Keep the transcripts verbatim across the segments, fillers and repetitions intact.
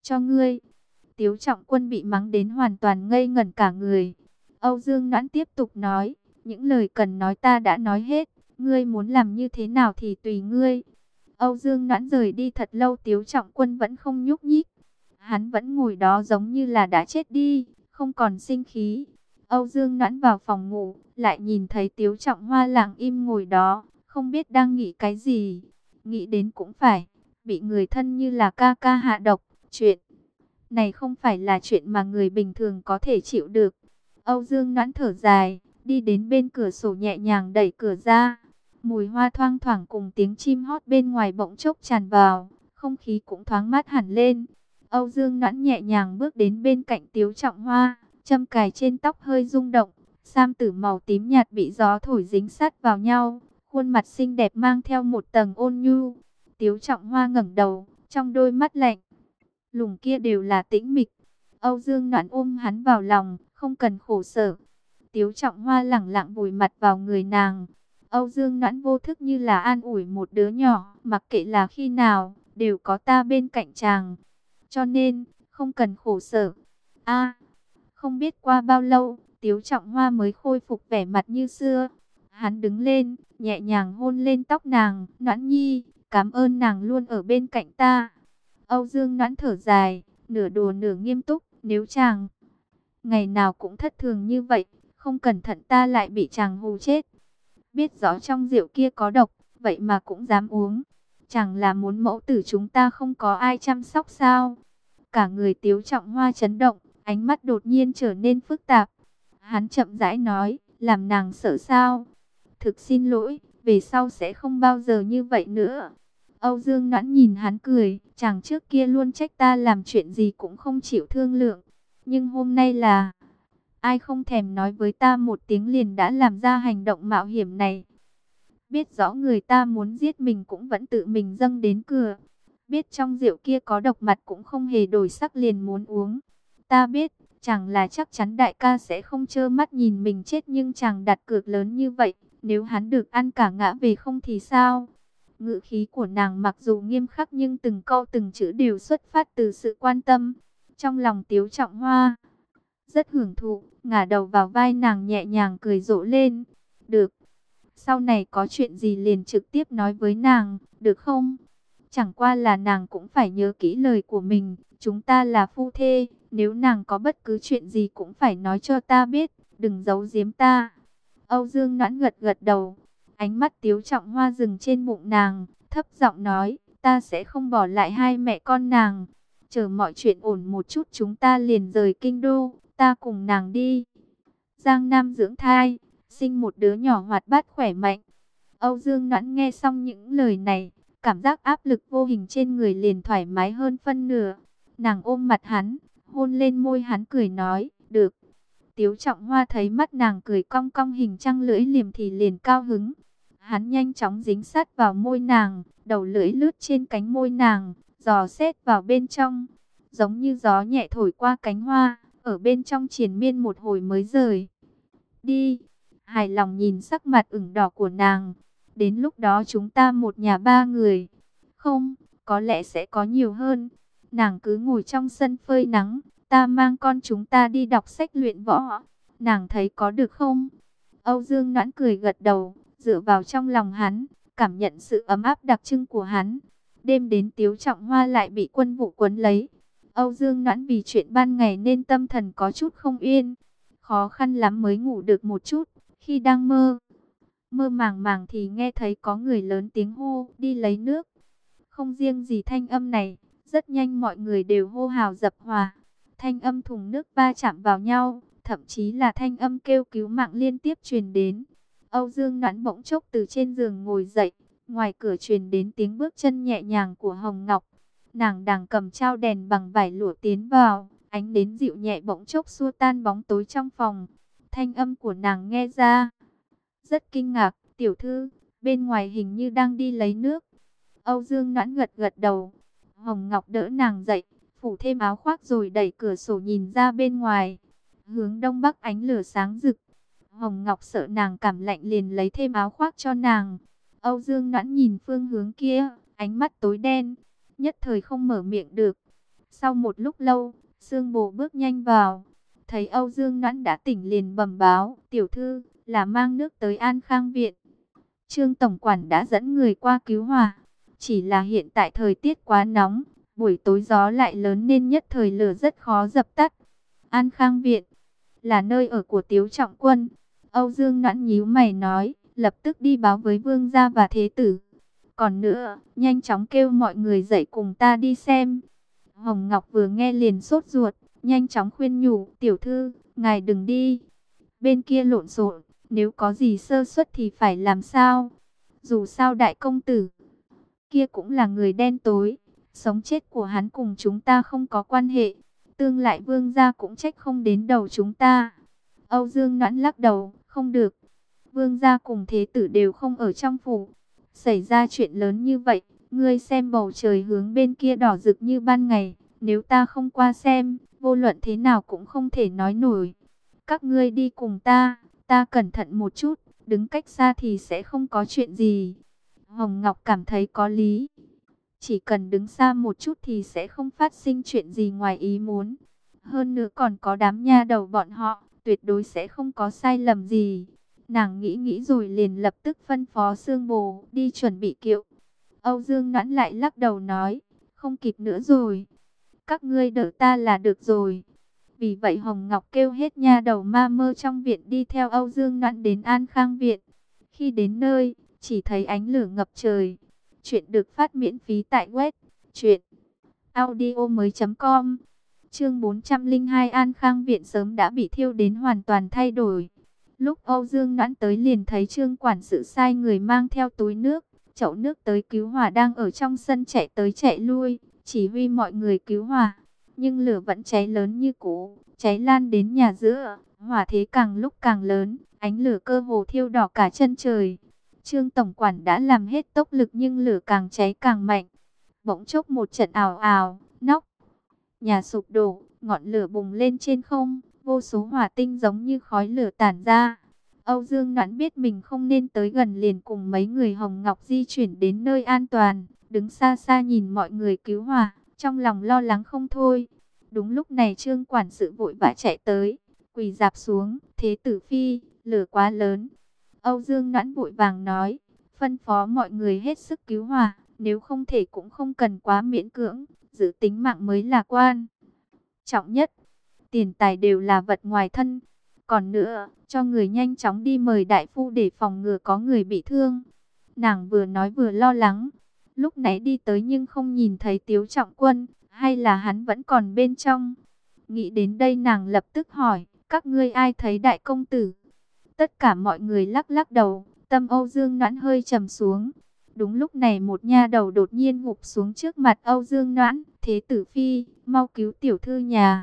cho ngươi. Tiếu Trọng Quân bị mắng đến hoàn toàn ngây ngẩn cả người. Âu Dương Noãn tiếp tục nói, những lời cần nói ta đã nói hết, ngươi muốn làm như thế nào thì tùy ngươi. Âu Dương Noãn rời đi thật lâu, Tiếu Trọng Quân vẫn không nhúc nhích. Hắn vẫn ngồi đó giống như là đã chết đi, không còn sinh khí. Âu Dương Noãn vào phòng ngủ, lại nhìn thấy Tiếu Trọng Hoa lặng im ngồi đó, không biết đang nghĩ cái gì. Nghĩ đến cũng phải, bị người thân như là ca ca hạ độc, chuyện này không phải là chuyện mà người bình thường có thể chịu được. Âu Dương Noãn thở dài, đi đến bên cửa sổ nhẹ nhàng đẩy cửa ra. Mùi hoa thoang thoảng cùng tiếng chim hót bên ngoài bỗng chốc tràn vào, không khí cũng thoáng mát hẳn lên. Âu Dương Noãn nhẹ nhàng bước đến bên cạnh Tiếu Trọng Hoa, châm cài trên tóc hơi rung động, sam tử màu tím nhạt bị gió thổi dính sát vào nhau, khuôn mặt xinh đẹp mang theo một tầng ôn nhu. Tiếu Trọng Hoa ngẩng đầu, trong đôi mắt lạnh lùng kia đều là tĩnh mịch. Âu Dương Noãn ôm hắn vào lòng, không cần khổ sở. Tiếu Trọng Hoa lẳng lặng vùi mặt vào người nàng. Âu Dương Noãn vô thức như là an ủi một đứa nhỏ, mặc kệ là khi nào, đều có ta bên cạnh chàng. Cho nên, không cần khổ sở. A, không biết qua bao lâu, Tiếu Trọng Hoa mới khôi phục vẻ mặt như xưa. Hắn đứng lên, nhẹ nhàng hôn lên tóc nàng, Noãn Nhi, cảm ơn nàng luôn ở bên cạnh ta. Âu Dương Noãn thở dài, nửa đùa nửa nghiêm túc, nếu chàng ngày nào cũng thất thường như vậy, không cẩn thận ta lại bị chàng hù chết. Biết rõ trong rượu kia có độc, vậy mà cũng dám uống. Chẳng là muốn mẫu tử chúng ta không có ai chăm sóc sao? Cả người Tiếu Trọng Hoa chấn động, ánh mắt đột nhiên trở nên phức tạp. Hắn chậm rãi nói, làm nàng sợ sao? Thực xin lỗi, về sau sẽ không bao giờ như vậy nữa. Âu Dương Noãn nhìn hắn cười, chàng trước kia luôn trách ta làm chuyện gì cũng không chịu thương lượng. Nhưng hôm nay là, ai không thèm nói với ta một tiếng liền đã làm ra hành động mạo hiểm này. Biết rõ người ta muốn giết mình cũng vẫn tự mình dâng đến cửa. Biết trong rượu kia có độc mặt cũng không hề đổi sắc liền muốn uống. Ta biết, chẳng là chắc chắn đại ca sẽ không trơ mắt nhìn mình chết, nhưng chàng đặt cược lớn như vậy, nếu hắn được ăn cả ngã về không thì sao? Ngữ khí của nàng mặc dù nghiêm khắc nhưng từng câu từng chữ đều xuất phát từ sự quan tâm. Trong lòng Tiếu Trọng Hoa rất hưởng thụ, ngả đầu vào vai nàng nhẹ nhàng cười rộ lên. Được, sau này có chuyện gì liền trực tiếp nói với nàng, được không? Chẳng qua là nàng cũng phải nhớ kỹ lời của mình, chúng ta là phu thê, nếu nàng có bất cứ chuyện gì cũng phải nói cho ta biết, đừng giấu giếm ta. Âu Dương Noãn gật gật đầu, ánh mắt Tiếu Trọng Hoa dừng trên bụng nàng, thấp giọng nói, ta sẽ không bỏ lại hai mẹ con nàng. Chờ mọi chuyện ổn một chút chúng ta liền rời kinh đô, ta cùng nàng đi Giang Nam dưỡng thai, sinh một đứa nhỏ hoạt bát khỏe mạnh. Âu Dương Noãn nghe xong những lời này, cảm giác áp lực vô hình trên người liền thoải mái hơn phân nửa. Nàng ôm mặt hắn, hôn lên môi hắn cười nói, được. Tiếu Trọng Hoa thấy mắt nàng cười cong cong hình trăng lưỡi liềm thì liền cao hứng. Hắn nhanh chóng dính sát vào môi nàng, đầu lưỡi lướt trên cánh môi nàng, dò xét vào bên trong. Giống như gió nhẹ thổi qua cánh hoa, ở bên trong triền miên một hồi mới rời đi. Hài lòng nhìn sắc mặt ửng đỏ của nàng. Đến lúc đó chúng ta một nhà ba người. Không, có lẽ sẽ có nhiều hơn. Nàng cứ ngồi trong sân phơi nắng, ta mang con chúng ta đi đọc sách luyện võ. Nàng thấy có được không? Âu Dương Noãn cười gật đầu, dựa vào trong lòng hắn, cảm nhận sự ấm áp đặc trưng của hắn. Đêm đến Tiếu Trọng Hoa lại bị quân vụ quấn lấy. Âu Dương Noãn vì chuyện ban ngày nên tâm thần có chút không yên. Khó khăn lắm mới ngủ được một chút. Khi đang mơ, mơ màng màng thì nghe thấy có người lớn tiếng hô, đi lấy nước. Không riêng gì thanh âm này, rất nhanh mọi người đều hô hào dập hòa. Thanh âm thùng nước va chạm vào nhau, thậm chí là thanh âm kêu cứu mạng liên tiếp truyền đến. Âu Dương Noãn bỗng chốc từ trên giường ngồi dậy, ngoài cửa truyền đến tiếng bước chân nhẹ nhàng của Hồng Ngọc. Nàng đang cầm trao đèn bằng vải lụa tiến vào, ánh đến dịu nhẹ bỗng chốc xua tan bóng tối trong phòng. Thanh âm của nàng nghe ra rất kinh ngạc, tiểu thư, bên ngoài hình như đang đi lấy nước. Âu Dương Noãn gật gật đầu. Hồng Ngọc đỡ nàng dậy, phủ thêm áo khoác rồi đẩy cửa sổ nhìn ra bên ngoài. Hướng đông bắc ánh lửa sáng rực. Hồng Ngọc sợ nàng cảm lạnh liền lấy thêm áo khoác cho nàng. Âu Dương Noãn nhìn phương hướng kia, ánh mắt tối đen, nhất thời không mở miệng được. Sau một lúc lâu, Sương Bồ bước nhanh vào, thấy Âu Dương Noãn đã tỉnh liền bẩm báo, tiểu thư, là mang nước tới An Khang Viện. Trương tổng quản đã dẫn người qua cứu hỏa, chỉ là hiện tại thời tiết quá nóng, buổi tối gió lại lớn nên nhất thời lửa rất khó dập tắt. An Khang Viện là nơi ở của Tiếu Trọng Quân. Âu Dương Noãn nhíu mày nói, lập tức đi báo với vương gia và thế tử. Còn nữa, nhanh chóng kêu mọi người dậy cùng ta đi xem. Hồng Ngọc vừa nghe liền sốt ruột, nhanh chóng khuyên nhủ, tiểu thư, ngài đừng đi. Bên kia lộn xộn, nếu có gì sơ suất thì phải làm sao? Dù sao đại công tử kia cũng là người đen tối, sống chết của hắn cùng chúng ta không có quan hệ. Tương lại vương gia cũng trách không đến đầu chúng ta. Âu Dương Noãn lắc đầu, không được. Vương gia cùng thế tử đều không ở trong phủ. Xảy ra chuyện lớn như vậy, ngươi xem bầu trời hướng bên kia đỏ rực như ban ngày. Nếu ta không qua xem, vô luận thế nào cũng không thể nói nổi. Các ngươi đi cùng ta, ta cẩn thận một chút, đứng cách xa thì sẽ không có chuyện gì. Hồng Ngọc cảm thấy có lý. Chỉ cần đứng xa một chút thì sẽ không phát sinh chuyện gì ngoài ý muốn. Hơn nữa còn có đám nha đầu bọn họ, tuyệt đối sẽ không có sai lầm gì. Nàng nghĩ nghĩ rồi liền lập tức phân phó Sương Bồ đi chuẩn bị kiệu. Âu Dương Noãn lại lắc đầu nói, không kịp nữa rồi. Các ngươi đợi ta là được rồi. Vì vậy Hồng Ngọc kêu hết nha đầu ma mơ trong viện đi theo Âu Dương Noãn đến An Khang Viện. Khi đến nơi, chỉ thấy ánh lửa ngập trời. Chuyện được phát miễn phí tại web truyện audio mới chấm com. Chương bốn trăm lẻ hai An Khang Viện sớm đã bị thiêu đến hoàn toàn thay đổi. Lúc Âu Dương Noãn tới liền thấy Trương quản sự sai người mang theo túi nước, chậu nước tới cứu hỏa đang ở trong sân chạy tới chạy lui, chỉ huy mọi người cứu hỏa. Nhưng lửa vẫn cháy lớn như cũ, cháy lan đến nhà giữa, hỏa thế càng lúc càng lớn, ánh lửa cơ hồ thiêu đỏ cả chân trời. Trương tổng quản đã làm hết tốc lực nhưng lửa càng cháy càng mạnh. Bỗng chốc một trận ào ào, nóc nhà sụp đổ, ngọn lửa bùng lên trên không, vô số hỏa tinh giống như khói lửa tản ra. Âu Dương Noãn biết mình không nên tới gần liền cùng mấy người Hồng Ngọc di chuyển đến nơi an toàn, đứng xa xa nhìn mọi người cứu hỏa, trong lòng lo lắng không thôi. Đúng lúc này Trương quản sự vội vã chạy tới, quỳ rạp xuống, thế tử phi, lửa quá lớn. Âu Dương Noãn vội vàng nói, phân phó mọi người hết sức cứu hỏa, nếu không thể cũng không cần quá miễn cưỡng, giữ tính mạng mới là quan trọng nhất. Tiền tài đều là vật ngoài thân. Còn nữa, cho người nhanh chóng đi mời đại phu để phòng ngừa có người bị thương. Nàng vừa nói vừa lo lắng. Lúc nãy đi tới nhưng không nhìn thấy Tiếu Trọng Quân, hay là hắn vẫn còn bên trong. Nghĩ đến đây nàng lập tức hỏi, các ngươi ai thấy đại công tử? Tất cả mọi người lắc lắc đầu, tâm Âu Dương Noãn hơi trầm xuống. Đúng lúc này một nha đầu đột nhiên gục xuống trước mặt Âu Dương Noãn, thế tử phi, mau cứu tiểu thư nhà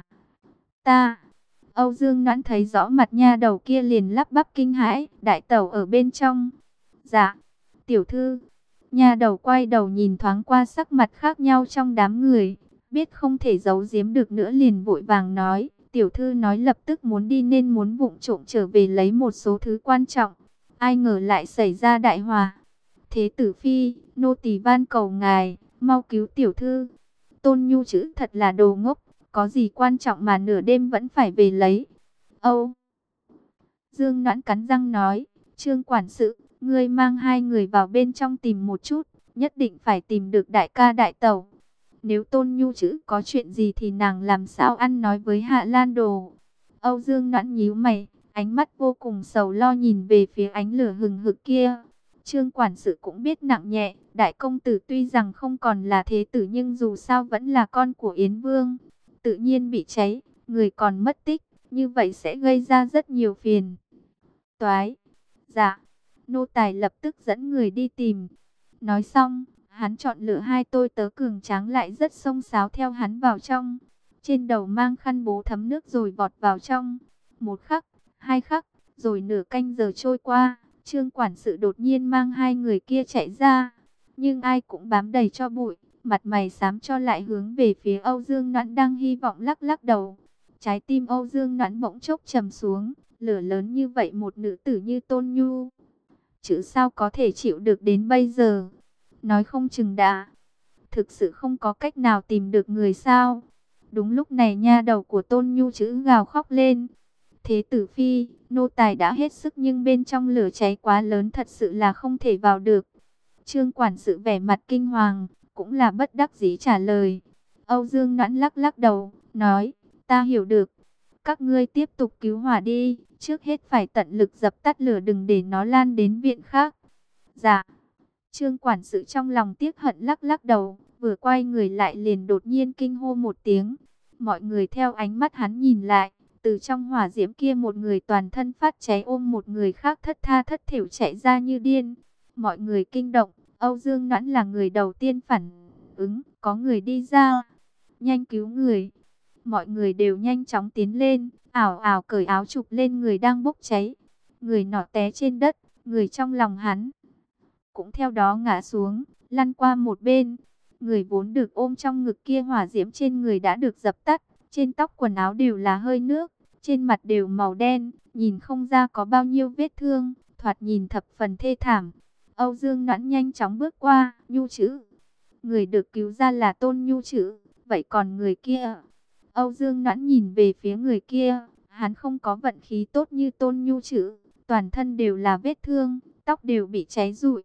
ta. Âu Dương Noãn thấy rõ mặt nha đầu kia liền lắp bắp kinh hãi, đại tẩu ở bên trong. Dạ, tiểu thư. Nha đầu quay đầu nhìn thoáng qua sắc mặt khác nhau trong đám người, biết không thể giấu giếm được nữa liền vội vàng nói, tiểu thư nói lập tức muốn đi nên muốn vụng trộm trở về lấy một số thứ quan trọng. Ai ngờ lại xảy ra đại hỏa. Thế tử phi, nô tỳ van cầu ngài, mau cứu tiểu thư. Tôn Nhu chữ thật là đồ ngốc, có gì quan trọng mà nửa đêm vẫn phải về lấy. Âu Dương Noãn cắn răng nói, Trương quản sự, ngươi mang hai người vào bên trong tìm một chút, nhất định phải tìm được đại ca đại tẩu. Nếu Tôn Nhu chữ có chuyện gì thì nàng làm sao ăn nói với Hạ Lan Đồ. Âu Dương Noãn nhíu mày, ánh mắt vô cùng sầu lo nhìn về phía ánh lửa hừng hực kia. Trương quản sự cũng biết nặng nhẹ, đại công tử tuy rằng không còn là thế tử nhưng dù sao vẫn là con của Yến Vương. Tự nhiên bị cháy, người còn mất tích, như vậy sẽ gây ra rất nhiều phiền toái. Dạ, nô tài lập tức dẫn người đi tìm. Nói xong, hắn chọn lựa hai tôi tớ cường tráng lại rất xông xáo theo hắn vào trong. Trên đầu mang khăn bố thấm nước rồi vọt vào trong. Một khắc, hai khắc, rồi nửa canh giờ trôi qua. Trương quản sự đột nhiên mang hai người kia chạy ra, nhưng ai cũng bám đầy cho bụi, mặt mày xám cho lại hướng về phía Âu Dương Noãn đang hy vọng lắc lắc đầu. Trái tim Âu Dương Noãn bỗng chốc trầm xuống, lửa lớn như vậy một nữ tử như Tôn Nhu chứ sao có thể chịu được đến bây giờ. Nói không chừng đã thực sự không có cách nào tìm được người sao. Đúng lúc này nha đầu của Tôn Nhu Chữ gào khóc lên. Thế tử phi, nô tài đã hết sức nhưng bên trong lửa cháy quá lớn, thật sự là không thể vào được. Trương quản sự vẻ mặt kinh hoàng, cũng là bất đắc dĩ trả lời. Âu Dương Noãn lắc lắc đầu, nói, ta hiểu được. Các ngươi tiếp tục cứu hỏa đi, trước hết phải tận lực dập tắt lửa, đừng để nó lan đến viện khác. Dạ. Trương quản sự trong lòng tiếc hận lắc lắc đầu, vừa quay người lại liền đột nhiên kinh hô một tiếng. Mọi người theo ánh mắt hắn nhìn lại, từ trong hỏa diễm kia một người toàn thân phát cháy ôm một người khác thất tha thất thểu chạy ra như điên. Mọi người kinh động, Âu Dương Noãn là người đầu tiên phản ứng, có người đi ra, nhanh cứu người. Mọi người đều nhanh chóng tiến lên, ảo ảo cởi áo chụp lên người đang bốc cháy. Người nọ té trên đất, người trong lòng hắn cũng theo đó ngã xuống, lăn qua một bên. Người vốn được ôm trong ngực kia, hỏa diễm trên người đã được dập tắt, trên tóc quần áo đều là hơi nước, trên mặt đều màu đen, nhìn không ra có bao nhiêu vết thương, thoạt nhìn thập phần thê thảm. Âu Dương Noãn nhanh chóng bước qua, Nhu Chữ. Người được cứu ra là Tôn Nhu Chữ, vậy còn người kia? Âu Dương Noãn nhìn về phía người kia, hắn không có vận khí tốt như Tôn Nhu Chữ, toàn thân đều là vết thương, tóc đều bị cháy rụi.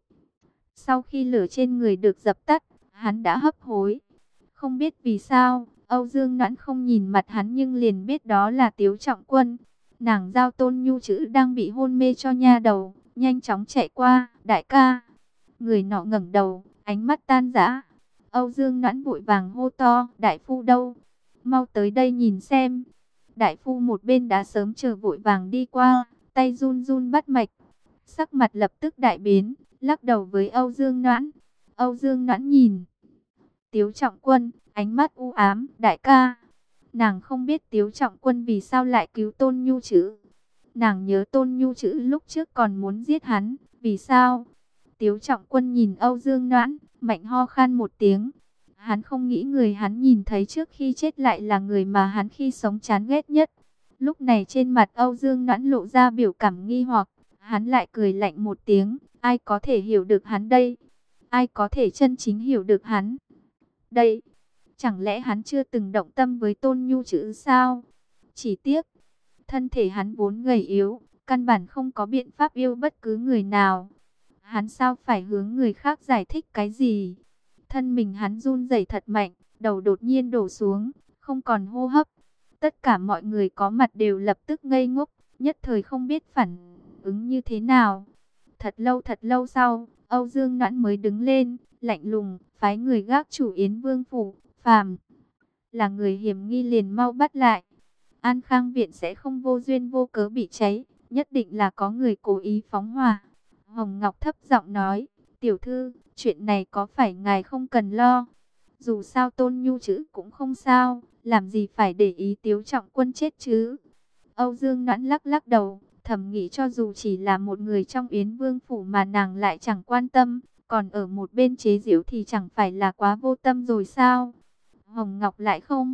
Sau khi lửa trên người được dập tắt, hắn đã hấp hối. Không biết vì sao, Âu Dương Noãn không nhìn mặt hắn nhưng liền biết đó là Tiếu Trọng Quân. Nàng giao Tôn Nhu Chữ đang bị hôn mê cho nha đầu, nhanh chóng chạy qua, đại ca. Người nọ ngẩng đầu, ánh mắt tan rã. Âu Dương Noãn vội vàng hô to, đại phu đâu? Mau tới đây nhìn xem. Đại phu một bên đã sớm chờ vội vàng đi qua, tay run run bắt mạch. Sắc mặt lập tức đại biến, lắc đầu với Âu Dương Noãn. Âu Dương Noãn nhìn Tiếu Trọng Quân, ánh mắt u ám, đại ca. Nàng không biết Tiếu Trọng Quân vì sao lại cứu Tôn Nhu Chữ. Nàng nhớ Tôn Nhu Chữ lúc trước còn muốn giết hắn, vì sao? Tiếu Trọng Quân nhìn Âu Dương Noãn, mạnh ho khan một tiếng. Hắn không nghĩ người hắn nhìn thấy trước khi chết lại là người mà hắn khi sống chán ghét nhất. Lúc này trên mặt Âu Dương Noãn lộ ra biểu cảm nghi hoặc, hắn lại cười lạnh một tiếng, ai có thể hiểu được hắn đây? Ai có thể chân chính hiểu được hắn đây? Chẳng lẽ hắn chưa từng động tâm với Tôn Nhu Chữ sao? Chỉ tiếc, thân thể hắn vốn gầy yếu, căn bản không có biện pháp yêu bất cứ người nào. Hắn sao phải hướng người khác giải thích cái gì? Thân mình hắn run rẩy thật mạnh, đầu đột nhiên đổ xuống, không còn hô hấp. Tất cả mọi người có mặt đều lập tức ngây ngốc, nhất thời không biết phản ứng như thế nào. Thật lâu thật lâu sau, Âu Dương Noãn mới đứng lên, lạnh lùng, phái người gác chủ Yến Vương phủ, phàm là người hiểm nghi liền mau bắt lại. An Khang viện sẽ không vô duyên vô cớ bị cháy, nhất định là có người cố ý phóng hỏa. Hồng Ngọc thấp giọng nói, tiểu thư, chuyện này có phải ngài không cần lo. Dù sao Tôn Nhu Chữ cũng không sao, làm gì phải để ý Tiếu Trọng Quân chết chứ. Âu Dương Noãn lắc lắc đầu, thầm nghĩ cho dù chỉ là một người trong Yến Vương phủ mà nàng lại chẳng quan tâm, còn ở một bên chế giễu thì chẳng phải là quá vô tâm rồi sao. Hồng Ngọc lại không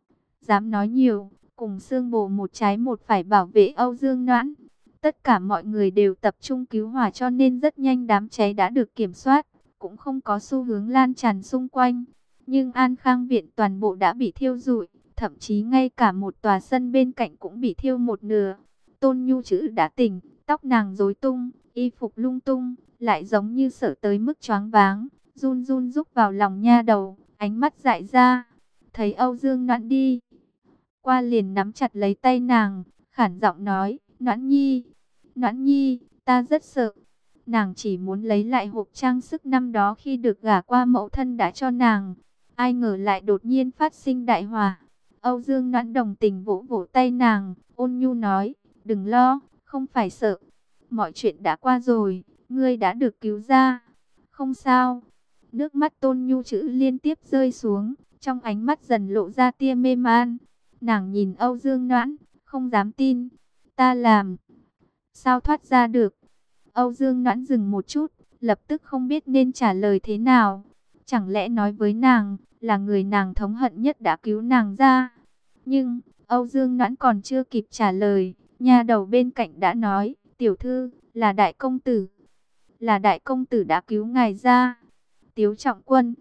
dám nói nhiều, cùng Sương Bồ một trái một phải bảo vệ Âu Dương Noãn. Tất cả mọi người đều tập trung cứu hỏa cho nên rất nhanh đám cháy đã được kiểm soát, cũng không có xu hướng lan tràn xung quanh. Nhưng An Khang viện toàn bộ đã bị thiêu rụi, thậm chí ngay cả một tòa sân bên cạnh cũng bị thiêu một nửa. Tôn Nhu Chữ đã tỉnh, tóc nàng rối tung, y phục lung tung, lại giống như sợ tới mức choáng váng, run run rúc vào lòng nha đầu, ánh mắt dại ra. Thấy Âu Dương Noãn đi qua liền nắm chặt lấy tay nàng, khản giọng nói, Noãn Nhi, Noãn Nhi, ta rất sợ. Nàng chỉ muốn lấy lại hộp trang sức năm đó khi được gả qua mẫu thân đã cho nàng. Ai ngờ lại đột nhiên phát sinh đại hỏa. Âu Dương Noãn đồng tình vỗ vỗ tay nàng, ôn nhu nói, đừng lo, không phải sợ. Mọi chuyện đã qua rồi, ngươi đã được cứu ra. Không sao. Nước mắt Tôn Nhu Chữ liên tiếp rơi xuống, trong ánh mắt dần lộ ra tia mê man. Nàng nhìn Âu Dương Noãn, không dám tin. Ta làm sao thoát ra được? Âu Dương Noãn dừng một chút, lập tức không biết nên trả lời thế nào. Chẳng lẽ nói với nàng, là người nàng thống hận nhất đã cứu nàng ra? Nhưng, Âu Dương Noãn còn chưa kịp trả lời, nha đầu bên cạnh đã nói, tiểu thư, là đại công tử. Là đại công tử đã cứu ngài ra. Tiếu Trọng Quân.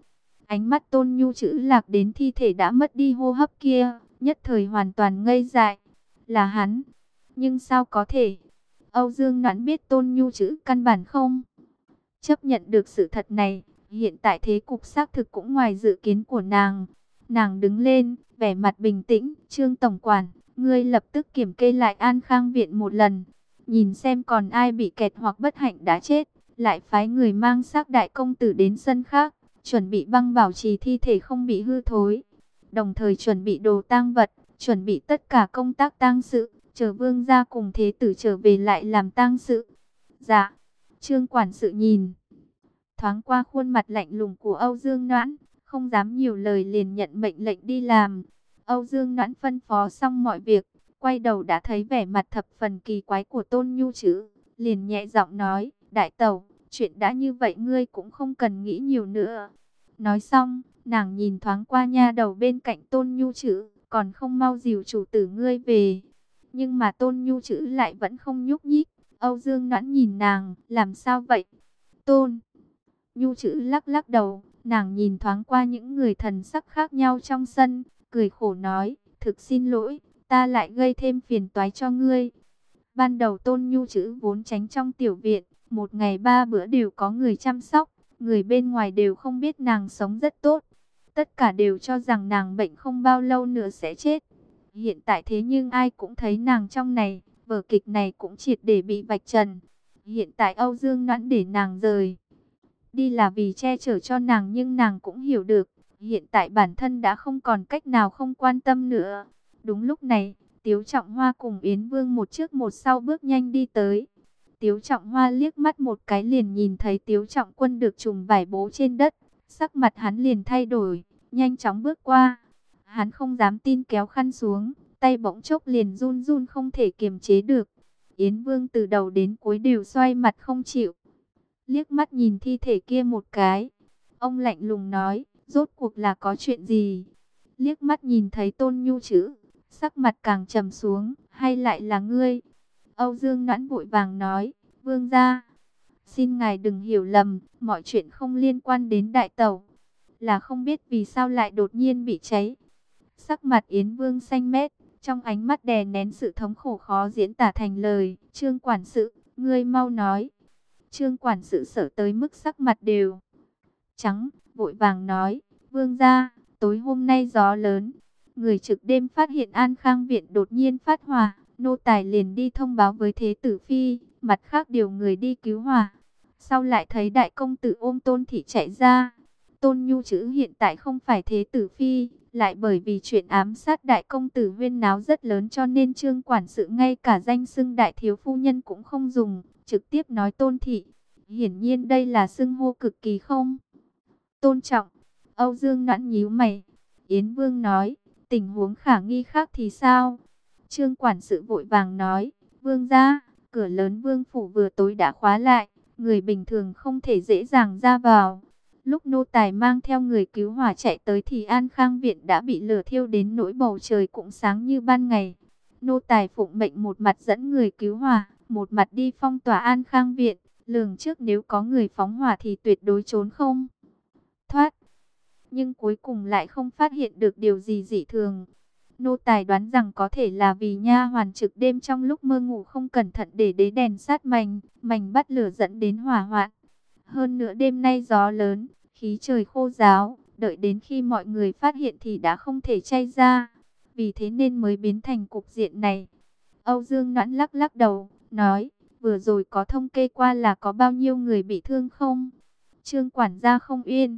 Ánh mắt Tôn Nhu chữ lạc đến thi thể đã mất đi hô hấp kia, nhất thời hoàn toàn ngây dại. Là hắn, nhưng sao có thể? Âu Dương Noãn biết Tôn Nhu chữ căn bản không chấp nhận được sự thật này. Hiện tại thế cục xác thực cũng ngoài dự kiến của nàng. Nàng đứng lên, vẻ mặt bình tĩnh. Trương Tổng Quản, ngươi lập tức kiểm kê lại An Khang Viện một lần. Nhìn xem còn ai bị kẹt hoặc bất hạnh đã chết. Lại phái người mang xác đại công tử đến sân khác. Chuẩn bị băng bảo trì thi thể không bị hư thối. Đồng thời chuẩn bị đồ tang vật. Chuẩn bị tất cả công tác tang sự. Chờ vương gia cùng thế tử trở về lại làm tang sự. Dạ. Trương quản sự nhìn thoáng qua khuôn mặt lạnh lùng của Âu Dương Noãn, không dám nhiều lời liền nhận mệnh lệnh đi làm. Âu Dương Noãn phân phó xong mọi việc, quay đầu đã thấy vẻ mặt thập phần kỳ quái của Tôn Nhu chữ, liền nhẹ giọng nói, đại tẩu, chuyện đã như vậy ngươi cũng không cần nghĩ nhiều nữa. Nói xong, nàng nhìn thoáng qua nha đầu bên cạnh Tôn Nhu chữ, còn không mau dìu chủ tử ngươi về. Nhưng mà Tôn Nhu chữ lại vẫn không nhúc nhích. Âu Dương Noãn nhìn nàng, làm sao vậy? Tôn Nhu chữ lắc lắc đầu, nàng nhìn thoáng qua những người thần sắc khác nhau trong sân, cười khổ nói, thực xin lỗi, ta lại gây thêm phiền toái cho ngươi. Ban đầu Tôn Nhu chữ vốn tránh trong tiểu viện, một ngày ba bữa đều có người chăm sóc, người bên ngoài đều không biết nàng sống rất tốt. Tất cả đều cho rằng nàng bệnh không bao lâu nữa sẽ chết. Hiện tại thế nhưng ai cũng thấy nàng trong này, vở kịch này cũng triệt để bị vạch trần. Hiện tại Âu Dương Noãn để nàng rời đi là vì che chở cho nàng, nhưng nàng cũng hiểu được, hiện tại bản thân đã không còn cách nào không quan tâm nữa. Đúng lúc này, Tiếu Trọng Hoa cùng Yến Vương một trước một sau bước nhanh đi tới. Tiếu Trọng Hoa liếc mắt một cái liền nhìn thấy Tiếu Trọng Quân được trùm vải bố trên đất, sắc mặt hắn liền thay đổi, nhanh chóng bước qua. Hắn không dám tin kéo khăn xuống, tay bỗng chốc liền run run không thể kiềm chế được. Yến Vương từ đầu đến cuối đều xoay mặt không chịu. Liếc mắt nhìn thi thể kia một cái. Ông lạnh lùng nói, rốt cuộc là có chuyện gì? Liếc mắt nhìn thấy Tôn Nhu chữ, sắc mặt càng trầm xuống, hay lại là ngươi? Âu Dương Noãn vội vàng nói, vương gia, xin ngài đừng hiểu lầm, mọi chuyện không liên quan đến đại tẩu. Là không biết vì sao lại đột nhiên bị cháy. Sắc mặt Yến Vương xanh mét, trong ánh mắt đè nén sự thống khổ khó diễn tả thành lời. Trương quản sự, ngươi mau nói. Trương quản sự sợ tới mức sắc mặt đều trắng, vội vàng nói, vương gia, tối hôm nay gió lớn, người trực đêm phát hiện An Khang Viện đột nhiên phát hỏa, nô tài liền đi thông báo với thế tử phi, mặt khác điều người đi cứu hỏa. Sau lại thấy đại công tử ôm Tôn thị chạy ra. Tôn Nhu chữ hiện tại không phải thế tử phi, lại bởi vì chuyện ám sát đại công tử huyên náo rất lớn cho nên Trương quản sự ngay cả danh xưng đại thiếu phu nhân cũng không dùng, trực tiếp nói Tôn thị. Hiển nhiên đây là xưng hô cực kỳ không tôn trọng. Âu Dương Noãn nhíu mày. Yến Vương nói, tình huống khả nghi khác thì sao? Trương quản sự vội vàng nói, vương gia, cửa lớn vương phủ vừa tối đã khóa lại, người bình thường không thể dễ dàng ra vào. Lúc nô tài mang theo người cứu hỏa chạy tới thì An Khang Viện đã bị lửa thiêu đến nỗi bầu trời cũng sáng như ban ngày. Nô tài phụng mệnh một mặt dẫn người cứu hỏa, một mặt đi phong tỏa An Khang Viện, lường trước nếu có người phóng hỏa thì tuyệt đối trốn không thoát. Nhưng cuối cùng lại không phát hiện được điều gì dị thường. Nô tài đoán rằng có thể là vì nha hoàn trực đêm trong lúc mơ ngủ không cẩn thận để đế đèn sát mành, mành bắt lửa dẫn đến hỏa hoạn. Hơn nữa đêm nay gió lớn, khí trời khô ráo, đợi đến khi mọi người phát hiện thì đã không thể chay ra. Vì thế nên mới biến thành cục diện này. Âu Dương Noãn lắc lắc đầu, nói, vừa rồi có thông kê qua là có bao nhiêu người bị thương không? Trương quản gia không yên,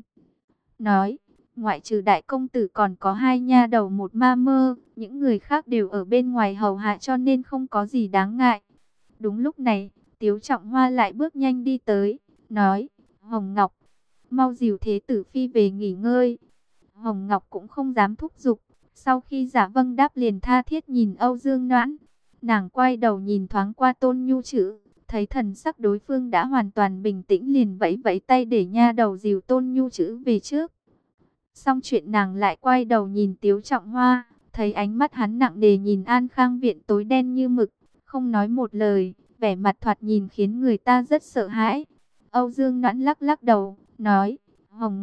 nói, ngoại trừ đại công tử còn có hai nha đầu một ma mơ, những người khác đều ở bên ngoài hầu hạ cho nên không có gì đáng ngại. Đúng lúc này, Tiếu Trọng Hoa lại bước nhanh đi tới, nói, Hồng Ngọc, mau dìu thế tử phi về nghỉ ngơi. Hồng Ngọc cũng không dám thúc giục, sau khi giả vâng đáp liền tha thiết nhìn Âu Dương Noãn. Nàng quay đầu nhìn thoáng qua Tôn Nhu chữ, thấy thần sắc đối phương đã hoàn toàn bình tĩnh liền vẫy vẫy tay để nha đầu dìu Tôn Nhu chữ về trước. Xong chuyện nàng lại quay đầu nhìn Tiếu Trọng Hoa, thấy ánh mắt hắn nặng nề nhìn An Khang Viện tối đen như mực, không nói một lời, vẻ mặt thoạt nhìn khiến người ta rất sợ hãi. Âu Dương Noãn lắc lắc đầu, nói, Hồng Ngọc,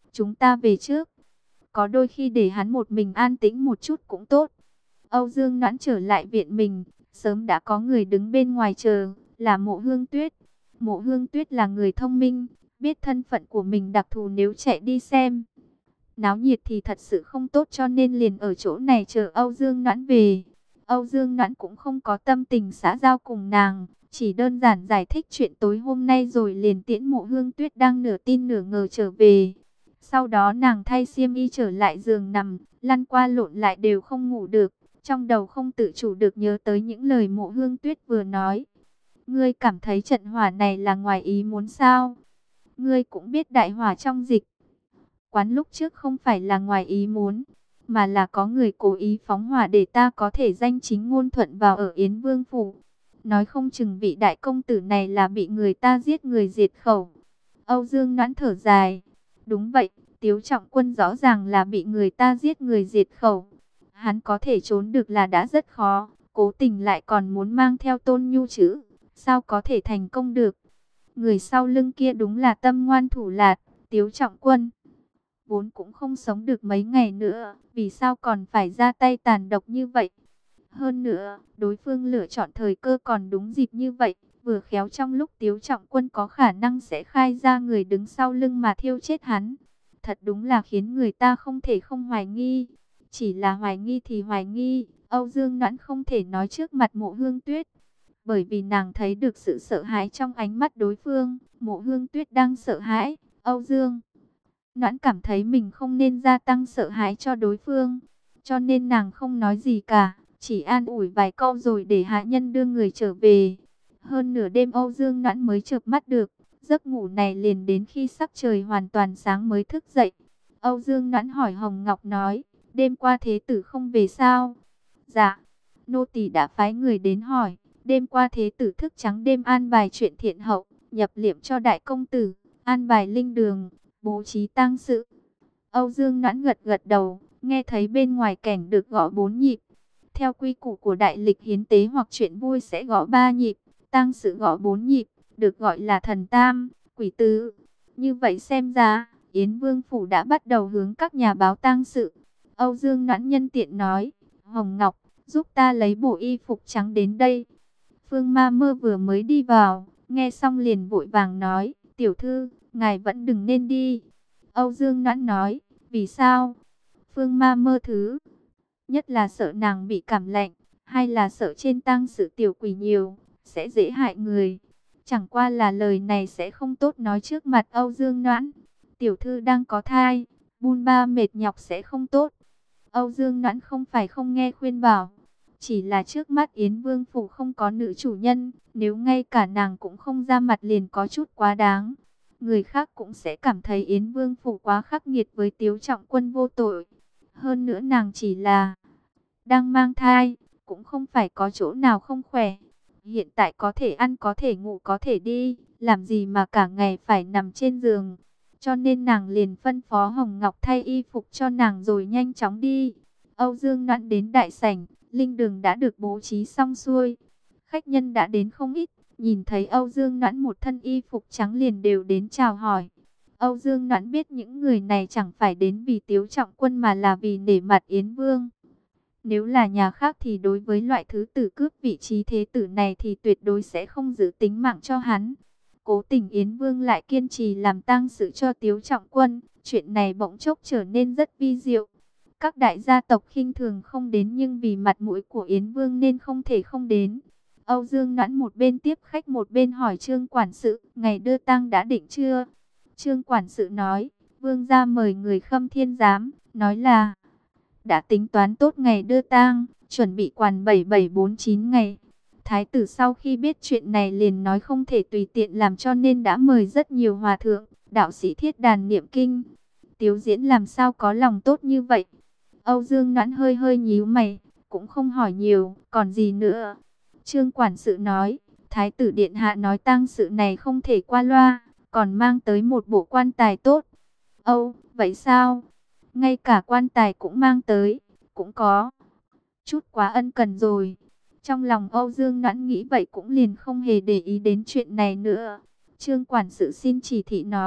chúng ta về trước. Có đôi khi để hắn một mình an tĩnh một chút cũng tốt. Âu Dương Noãn trở lại viện mình, sớm đã có người đứng bên ngoài chờ, là Mộ Hương Tuyết. Mộ Hương Tuyết là người thông minh, biết thân phận của mình đặc thù, nếu chạy đi xem náo nhiệt thì thật sự không tốt, cho nên liền ở chỗ này chờ Âu Dương Noãn về. Âu Dương Noãn cũng không có tâm tình xã giao cùng nàng, chỉ đơn giản giải thích chuyện tối hôm nay rồi liền tiễn Mộ Hương Tuyết đang nửa tin nửa ngờ trở về. Sau đó nàng thay xiêm y trở lại giường nằm, lăn qua lộn lại đều không ngủ được, trong đầu không tự chủ được nhớ tới những lời Mộ Hương Tuyết vừa nói. Ngươi cảm thấy trận hỏa này là ngoài ý muốn sao? Ngươi cũng biết đại hỏa trong dịch quán lúc trước không phải là ngoài ý muốn, mà là có người cố ý phóng hỏa để ta có thể danh chính ngôn thuận vào ở Yến Vương phủ. Nói không chừng vị đại công tử này là bị người ta giết người diệt khẩu. Âu Dương Noãn thở dài. Đúng vậy, Tiếu Trọng Quân rõ ràng là bị người ta giết người diệt khẩu. Hắn có thể trốn được là đã rất khó, cố tình lại còn muốn mang theo Tôn Nhu chứ, sao có thể thành công được. Người sau lưng kia đúng là tâm ngoan thủ lạt, Tiếu Trọng Quân vốn cũng không sống được mấy ngày nữa, vì sao còn phải ra tay tàn độc như vậy? Hơn nữa, đối phương lựa chọn thời cơ còn đúng dịp như vậy, vừa khéo trong lúc Tiếu Trọng Quân có khả năng sẽ khai ra người đứng sau lưng mà thiêu chết hắn. Thật đúng là khiến người ta không thể không hoài nghi. Chỉ là hoài nghi thì hoài nghi, Âu Dương Noãn không thể nói trước mặt Mộ Hương Tuyết, bởi vì nàng thấy được sự sợ hãi trong ánh mắt đối phương. Mộ Hương Tuyết đang sợ hãi, Âu Dương Noãn cảm thấy mình không nên gia tăng sợ hãi cho đối phương, cho nên nàng không nói gì cả, chỉ an ủi vài câu rồi để hạ nhân đưa người trở về. Hơn nửa đêm Âu Dương Noãn mới chợp mắt được, giấc ngủ này liền đến khi sắc trời hoàn toàn sáng mới thức dậy. Âu Dương Noãn hỏi Hồng Ngọc nói, đêm qua thế tử không về sao? Dạ, nô tỳ đã phái người đến hỏi, đêm qua thế tử thức trắng đêm an bài chuyện thiện hậu, nhập liệm cho đại công tử, an bài linh đường, bố trí tang sự. Âu Dương Noãn gật gật đầu, nghe thấy bên ngoài cảnh được gõ bốn nhịp. Theo quy củ của đại lịch hiến tế hoặc chuyện vui sẽ gõ ba nhịp, tang sự gõ bốn nhịp, được gọi là thần tam, quỷ tứ. Như vậy xem ra, Yến Vương phủ đã bắt đầu hướng các nhà báo tang sự. Âu Dương Noãn nhân tiện nói, Hồng Ngọc, giúp ta lấy bộ y phục trắng đến đây. Phương Ma Mơ vừa mới đi vào, nghe xong liền vội vàng nói, tiểu thư, ngài vẫn đừng nên đi. Âu Dương Noãn nói, vì sao? Phương Ma Mơ thứ nhất là sợ nàng bị cảm lạnh, hay là sợ trên tang sự tiểu quỷ nhiều, sẽ dễ hại người. Chẳng qua là lời này sẽ không tốt nói trước mặt Âu Dương Noãn. Tiểu thư đang có thai, bôn ba mệt nhọc sẽ không tốt. Âu Dương Noãn không phải không nghe khuyên bảo, chỉ là trước mắt Yến Vương phủ không có nữ chủ nhân, nếu ngay cả nàng cũng không ra mặt liền có chút quá đáng. Người khác cũng sẽ cảm thấy Yến Vương phủ quá khắc nghiệt với Tiếu Trọng Quân vô tội. Hơn nữa nàng chỉ là đang mang thai, cũng không phải có chỗ nào không khỏe. Hiện tại có thể ăn, có thể ngủ, có thể đi, làm gì mà cả ngày phải nằm trên giường. Cho nên nàng liền phân phó Hồng Ngọc thay y phục cho nàng rồi nhanh chóng đi. Âu Dương Noãn đến đại sảnh, linh đường đã được bố trí xong xuôi. Khách nhân đã đến không ít, nhìn thấy Âu Dương Noãn một thân y phục trắng liền đều đến chào hỏi. Âu Dương Noãn biết những người này chẳng phải đến vì Tiếu Trọng Quân mà là vì nể mặt Yến Vương. Nếu là nhà khác thì đối với loại thứ tử cướp vị trí thế tử này thì tuyệt đối sẽ không giữ tính mạng cho hắn. Cố tình Yến Vương lại kiên trì làm tang sự cho Tiếu Trọng Quân, chuyện này bỗng chốc trở nên rất vi diệu. Các đại gia tộc khinh thường không đến nhưng vì mặt mũi của Yến Vương nên không thể không đến. Âu Dương Noãn một bên tiếp khách một bên hỏi Trương quản sự, ngày đưa tang đã định chưa? Trương quản sự nói, Vương gia mời người Khâm Thiên Giám, nói là đã tính toán tốt ngày đưa tang, chuẩn bị quản bảy bảy bốn chín ngày. Thái tử sau khi biết chuyện này liền nói không thể tùy tiện làm, cho nên đã mời rất nhiều hòa thượng, đạo sĩ thiết đàn niệm kinh. Tiếu Diễn làm sao có lòng tốt như vậy? Âu Dương Noãn hơi hơi nhíu mày, cũng không hỏi nhiều, còn gì nữa? Trương quản sự nói, Thái tử điện hạ nói tang sự này không thể qua loa, còn mang tới một bộ quan tài tốt. Âu, vậy sao? Ngay cả quan tài cũng mang tới, cũng có chút quá ân cần rồi. Trong lòng Âu Dương Noãn nghĩ vậy cũng liền không hề để ý đến chuyện này nữa. Trương quản sự xin chỉ thị nói,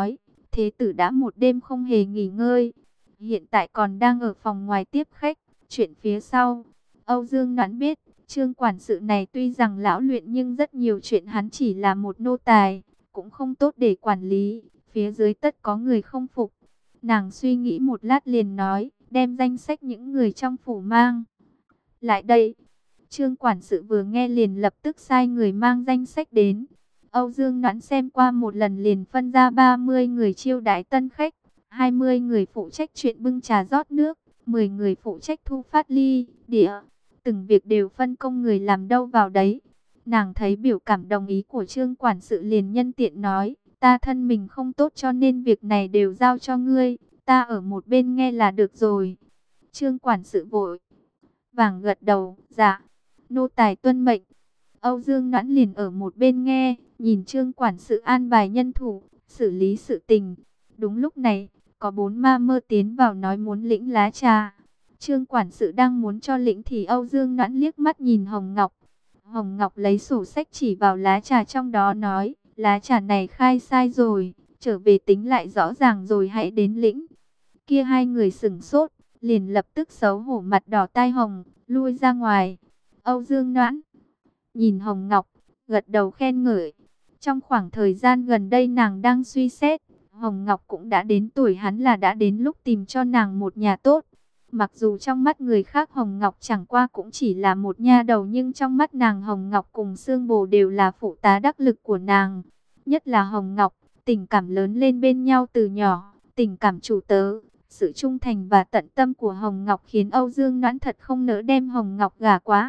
Thế tử đã một đêm không hề nghỉ ngơi, hiện tại còn đang ở phòng ngoài tiếp khách. Chuyện phía sau, Âu Dương Noãn biết, Trương quản sự này tuy rằng lão luyện nhưng rất nhiều chuyện hắn chỉ là một nô tài, cũng không tốt để quản lý, phía dưới tất có người không phục. Nàng suy nghĩ một lát liền nói, đem danh sách những người trong phủ mang lại đây. Trương quản sự vừa nghe liền lập tức sai người mang danh sách đến. Âu Dương Noãn xem qua một lần liền phân ra ba mươi người chiêu đãi tân khách, hai mươi người phụ trách chuyện bưng trà rót nước, mười người phụ trách thu phát ly, đĩa. Từng việc đều phân công người làm đâu vào đấy. Nàng thấy biểu cảm đồng ý của Trương quản sự liền nhân tiện nói, ta thân mình không tốt cho nên việc này đều giao cho ngươi, ta ở một bên nghe là được rồi. Trương quản sự vội vàng gật đầu, dạ, nô tài tuân mệnh. Âu Dương Noãn liền ở một bên nghe, nhìn Trương quản sự an bài nhân thủ, xử lý sự tình. Đúng lúc này, có bốn ma mơ tiến vào nói muốn lĩnh lá trà. Trương quản sự đang muốn cho lĩnh thì Âu Dương Noãn liếc mắt nhìn Hồng Ngọc. Hồng Ngọc lấy sổ sách chỉ vào lá trà trong đó nói, lá trà này khai sai rồi, trở về tính lại rõ ràng rồi hãy đến lĩnh. Kia hai người sửng sốt, liền lập tức xấu hổ mặt đỏ tai hồng, lui ra ngoài. Âu Dương Noãn nhìn Hồng Ngọc, gật đầu khen ngợi. Trong khoảng thời gian gần đây nàng đang suy xét, Hồng Ngọc cũng đã đến tuổi hắn là đã đến lúc tìm cho nàng một nhà tốt. Mặc dù trong mắt người khác Hồng Ngọc chẳng qua cũng chỉ là một nha đầu, nhưng trong mắt nàng Hồng Ngọc cùng Sương Bồ đều là phụ tá đắc lực của nàng. Nhất là Hồng Ngọc, tình cảm lớn lên bên nhau từ nhỏ, tình cảm chủ tớ, sự trung thành và tận tâm của Hồng Ngọc khiến Âu Dương Noãn thật không nỡ đem Hồng Ngọc gả quá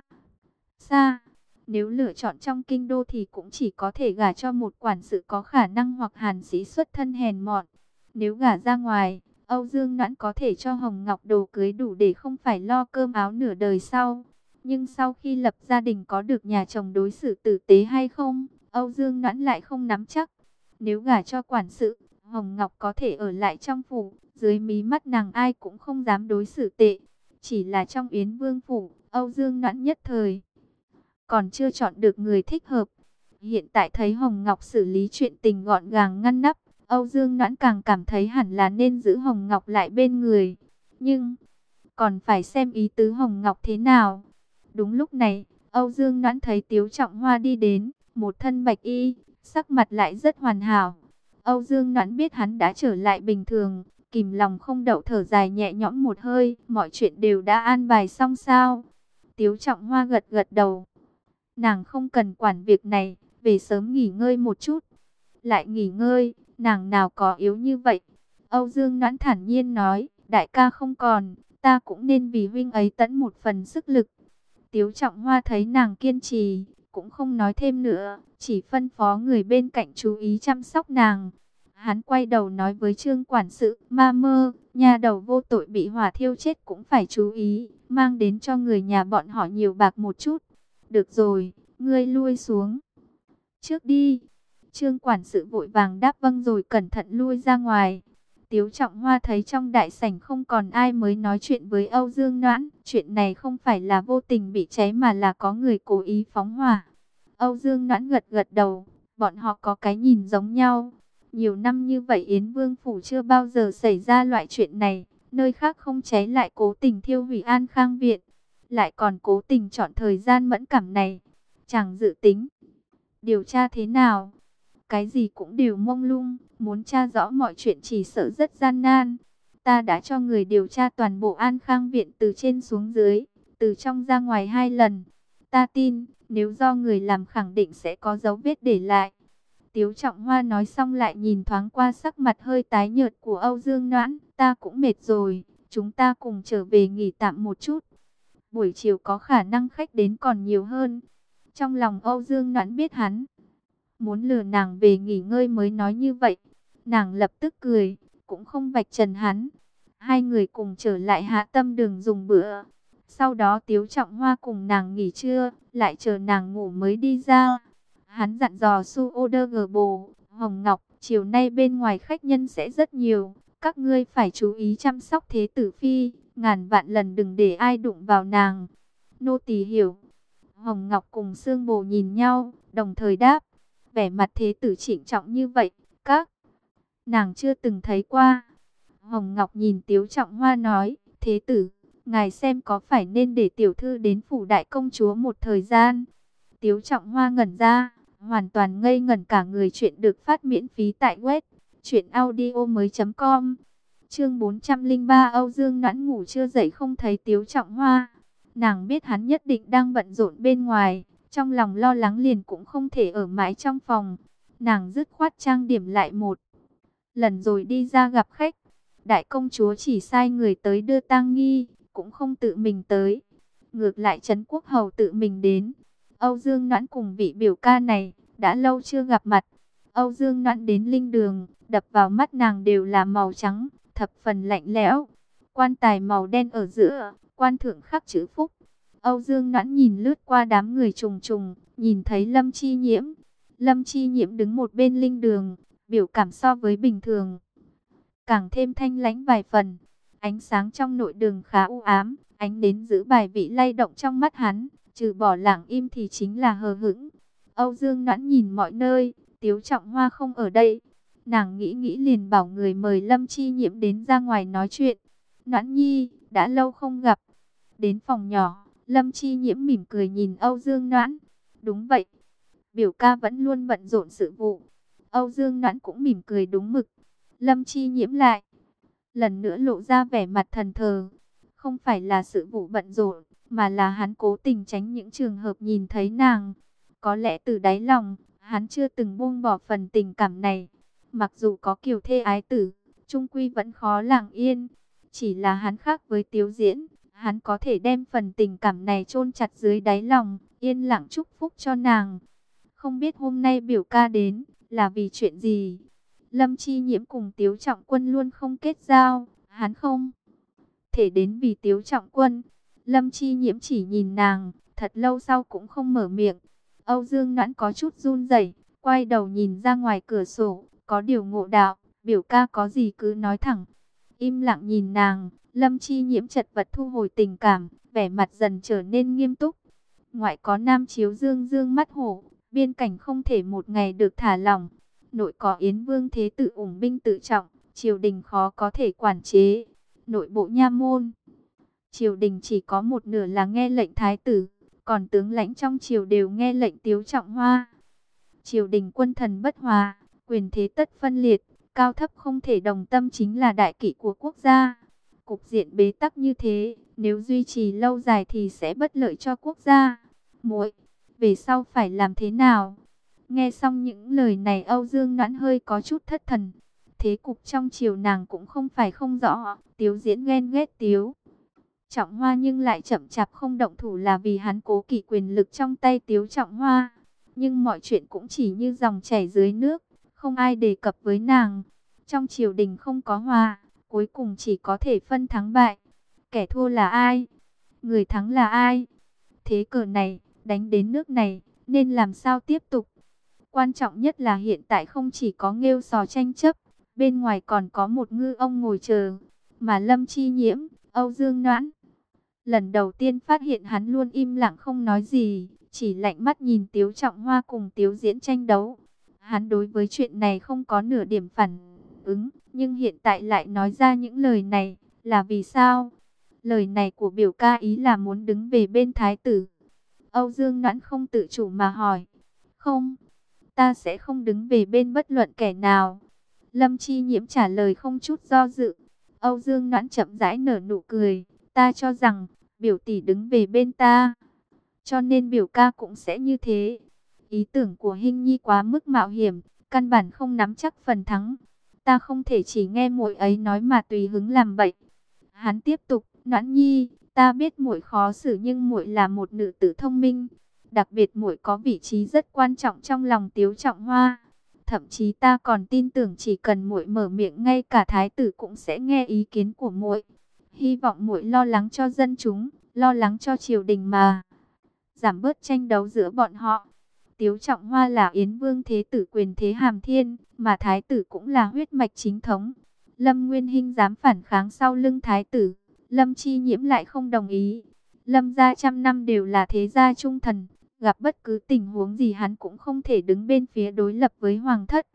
xa. Nếu lựa chọn trong kinh đô thì cũng chỉ có thể gả cho một quản sự có khả năng hoặc hàn sĩ xuất thân hèn mọn. Nếu gả ra ngoài, Âu Dương Noãn có thể cho Hồng Ngọc đồ cưới đủ để không phải lo cơm áo nửa đời sau. Nhưng sau khi lập gia đình có được nhà chồng đối xử tử tế hay không, Âu Dương Noãn lại không nắm chắc. Nếu gả cho quản sự, Hồng Ngọc có thể ở lại trong phủ, dưới mí mắt nàng ai cũng không dám đối xử tệ. Chỉ là trong Yến Vương phủ, Âu Dương Noãn nhất thời còn chưa chọn được người thích hợp. Hiện tại thấy Hồng Ngọc xử lý chuyện tình gọn gàng ngăn nắp, Âu Dương Noãn càng cảm thấy hẳn là nên giữ Hồng Ngọc lại bên người. Nhưng còn phải xem ý tứ Hồng Ngọc thế nào. Đúng lúc này, Âu Dương Noãn thấy Tiếu Trọng Hoa đi đến, một thân bạch y, sắc mặt lại rất hoàn hảo. Âu Dương Noãn biết hắn đã trở lại bình thường, kìm lòng không đậu thở dài nhẹ nhõm một hơi, mọi chuyện đều đã an bài xong sao? Tiếu Trọng Hoa gật gật đầu. Nàng không cần quản việc này, về sớm nghỉ ngơi một chút. Lại nghỉ ngơi, nàng nào có yếu như vậy? Âu Dương Noãn thản nhiên nói, đại ca không còn, ta cũng nên vì huynh ấy tận một phần sức lực. Tiếu Trọng Hoa thấy nàng kiên trì, cũng không nói thêm nữa, chỉ phân phó người bên cạnh chú ý chăm sóc nàng. Hắn quay đầu nói với Trương quản sự, ma mơ, nhà đầu vô tội bị hỏa thiêu chết cũng phải chú ý, mang đến cho người nhà bọn họ nhiều bạc một chút. Được rồi, ngươi lui xuống trước đi. Trương quản sự vội vàng đáp vâng rồi cẩn thận lui ra ngoài. Tiếu Trọng Hoa thấy trong đại sảnh không còn ai mới nói chuyện với Âu Dương Noãn. Chuyện này không phải là vô tình bị cháy mà là có người cố ý phóng hỏa. Âu Dương Noãn gật gật đầu, bọn họ có cái nhìn giống nhau. Nhiều năm như vậy Yến Vương Phủ chưa bao giờ xảy ra loại chuyện này. Nơi khác không cháy lại cố tình thiêu hủy An Khang Viện, lại còn cố tình chọn thời gian mẫn cảm này. Chẳng dự tính điều tra thế nào, cái gì cũng đều mông lung, muốn tra rõ mọi chuyện chỉ sợ rất gian nan. Ta đã cho người điều tra toàn bộ An Khang Viện từ trên xuống dưới, từ trong ra ngoài hai lần. Ta tin, nếu do người làm khẳng định sẽ có dấu vết để lại. Tiếu Trọng Hoa nói xong lại nhìn thoáng qua sắc mặt hơi tái nhợt của Âu Dương Noãn. Ta cũng mệt rồi, chúng ta cùng trở về nghỉ tạm một chút. Buổi chiều có khả năng khách đến còn nhiều hơn. Trong lòng Âu Dương Noãn biết hắn muốn lừa nàng về nghỉ ngơi mới nói như vậy. Nàng lập tức cười, cũng không vạch trần hắn. Hai người cùng trở lại Hạ Tâm Đường dùng bữa. Sau đó Tiếu Trọng Hoa cùng nàng nghỉ trưa, lại chờ nàng ngủ mới đi ra. Hắn dặn dò Su Odergbo, Hồng Ngọc, chiều nay bên ngoài khách nhân sẽ rất nhiều. Các ngươi phải chú ý chăm sóc thế tử phi, ngàn vạn lần đừng để ai đụng vào nàng. Nô tỳ hiểu. Hồng Ngọc cùng Sương Bồ nhìn nhau, đồng thời đáp. Vẻ mặt thế tử trịnh trọng như vậy, các nàng chưa từng thấy qua. Hồng Ngọc nhìn Tiếu Trọng Hoa nói, thế tử, ngài xem có phải nên để tiểu thư đến phủ đại công chúa một thời gian. Tiếu Trọng Hoa ngẩn ra, hoàn toàn ngây ngẩn cả người. Chuyện được phát miễn phí tại web truyện audio mới chấm com. Chương bốn trăm lẻ ba Âu Dương Noãn ngủ chưa dậy không thấy Tiếu Trọng Hoa. Nàng biết hắn nhất định đang bận rộn bên ngoài, trong lòng lo lắng liền cũng không thể ở mãi trong phòng. Nàng dứt khoát trang điểm lại một lần rồi đi ra gặp khách. Đại công chúa chỉ sai người tới đưa tang nghi, cũng không tự mình tới. Ngược lại Trấn Quốc Hầu tự mình đến. Âu Dương Noãn cùng vị biểu ca này đã lâu chưa gặp mặt. Âu Dương Noãn đến linh đường, đập vào mắt nàng đều là màu trắng, thập phần lạnh lẽo. Quan tài màu đen ở giữa, quan thượng khắc chữ phúc. Âu Dương Noãn nhìn lướt qua đám người trùng trùng, nhìn thấy Lâm Chi Nhiễm. Lâm Chi Nhiễm đứng một bên linh đường, biểu cảm so với bình thường càng thêm thanh lãnh vài phần. Ánh sáng trong nội đường khá u ám, ánh đến giữ bài vị lay động trong mắt hắn, trừ bỏ lặng im thì chính là hờ hững. Âu Dương Noãn nhìn mọi nơi, Tiếu Trọng Hoa không ở đây. Nàng nghĩ nghĩ liền bảo người mời Lâm Chi Nhiễm đến ra ngoài nói chuyện. Noãn nhi, đã lâu không gặp. Đến phòng nhỏ, Lâm Chi Nhiễm mỉm cười nhìn Âu Dương Noãn. Đúng vậy, biểu ca vẫn luôn bận rộn sự vụ. Âu Dương Noãn cũng mỉm cười đúng mực. Lâm Chi Nhiễm lại lần nữa lộ ra vẻ mặt thần thờ. Không phải là sự vụ bận rộn, mà là hắn cố tình tránh những trường hợp nhìn thấy nàng. Có lẽ từ đáy lòng, hắn chưa từng buông bỏ phần tình cảm này. Mặc dù có kiều thê ái tử, chung quy vẫn khó lặng yên. Chỉ là hắn khác với Tiếu Diễn, hắn có thể đem phần tình cảm này chôn chặt dưới đáy lòng, yên lặng chúc phúc cho nàng. Không biết hôm nay biểu ca đến là vì chuyện gì? Lâm Chi Nhiễm cùng Tiếu Trọng Quân luôn không kết giao, hắn không thể đến vì Tiếu Trọng Quân. Lâm Chi Nhiễm chỉ nhìn nàng, thật lâu sau cũng không mở miệng. Âu Dương Noãn có chút run rẩy, quay đầu nhìn ra ngoài cửa sổ, có điều ngộ đạo, biểu ca có gì cứ nói thẳng. Im lặng nhìn nàng, Lâm Chi Nhiễm chật vật thu hồi tình cảm, vẻ mặt dần trở nên nghiêm túc. Ngoại có Nam Chiếu Dương dương mắt hổ, biên cảnh không thể một ngày được thả lỏng. Nội có Yến Vương Thế Tử ủng binh tự trọng, triều đình khó có thể quản chế. Nội bộ nha môn, triều đình chỉ có một nửa là nghe lệnh thái tử, còn tướng lãnh trong triều đều nghe lệnh Tiếu Trọng Hoa. Triều đình quân thần bất hòa, quyền thế tất phân liệt, cao thấp không thể đồng tâm chính là đại kỵ của quốc gia. Cục diện bế tắc như thế, nếu duy trì lâu dài thì sẽ bất lợi cho quốc gia. Muội, về sau phải làm thế nào? Nghe xong những lời này Âu Dương Noãn hơi có chút thất thần. Thế cục trong triều nàng cũng không phải không rõ. Tiếu Diễn ghen ghét Tiếu Trọng Hoa nhưng lại chậm chạp không động thủ là vì hắn cố kỵ quyền lực trong tay Tiếu Trọng Hoa. Nhưng mọi chuyện cũng chỉ như dòng chảy dưới nước, không ai đề cập với nàng. Trong triều đình không có hòa, cuối cùng chỉ có thể phân thắng bại. Kẻ thua là ai? Người thắng là ai? Thế cờ này, đánh đến nước này, nên làm sao tiếp tục? Quan trọng nhất là hiện tại không chỉ có nghêu sò tranh chấp, bên ngoài còn có một ngư ông ngồi chờ. Mà Lâm Chi Nhiễm, Âu Dương Noãn lần đầu tiên phát hiện hắn luôn im lặng không nói gì, chỉ lạnh mắt nhìn Tiếu Trọng Hoa cùng Tiếu Diễn tranh đấu. Hắn đối với chuyện này không có nửa điểm phản ứng, nhưng hiện tại lại nói ra những lời này, là vì sao? Lời này của biểu ca ý là muốn đứng về bên thái tử. Âu Dương Noãn không tự chủ mà hỏi. Không, ta sẽ không đứng về bên bất luận kẻ nào. Lâm Chi Nhiễm trả lời không chút do dự. Âu Dương Noãn chậm rãi nở nụ cười. Ta cho rằng, biểu tỷ đứng về bên ta, cho nên biểu ca cũng sẽ như thế. Ý tưởng của Hinh Nhi quá mức mạo hiểm, căn bản không nắm chắc phần thắng. Ta không thể chỉ nghe muội ấy nói mà tùy hứng làm bậy. Hắn tiếp tục, Noãn Nhi, ta biết muội khó xử nhưng muội là một nữ tử thông minh. Đặc biệt muội có vị trí rất quan trọng trong lòng Tiếu Trọng Hoa. Thậm chí ta còn tin tưởng chỉ cần muội mở miệng ngay cả thái tử cũng sẽ nghe ý kiến của muội. Hy vọng muội lo lắng cho dân chúng, lo lắng cho triều đình mà giảm bớt tranh đấu giữa bọn họ. Tiếu Trọng Hoa là Yến Vương Thế Tử quyền thế hàm thiên, mà thái tử cũng là huyết mạch chính thống. Lâm Nguyên Hinh dám phản kháng sau lưng thái tử, Lâm Chi Nhiễm lại không đồng ý. Lâm gia trăm năm đều là thế gia trung thần, gặp bất cứ tình huống gì hắn cũng không thể đứng bên phía đối lập với hoàng thất.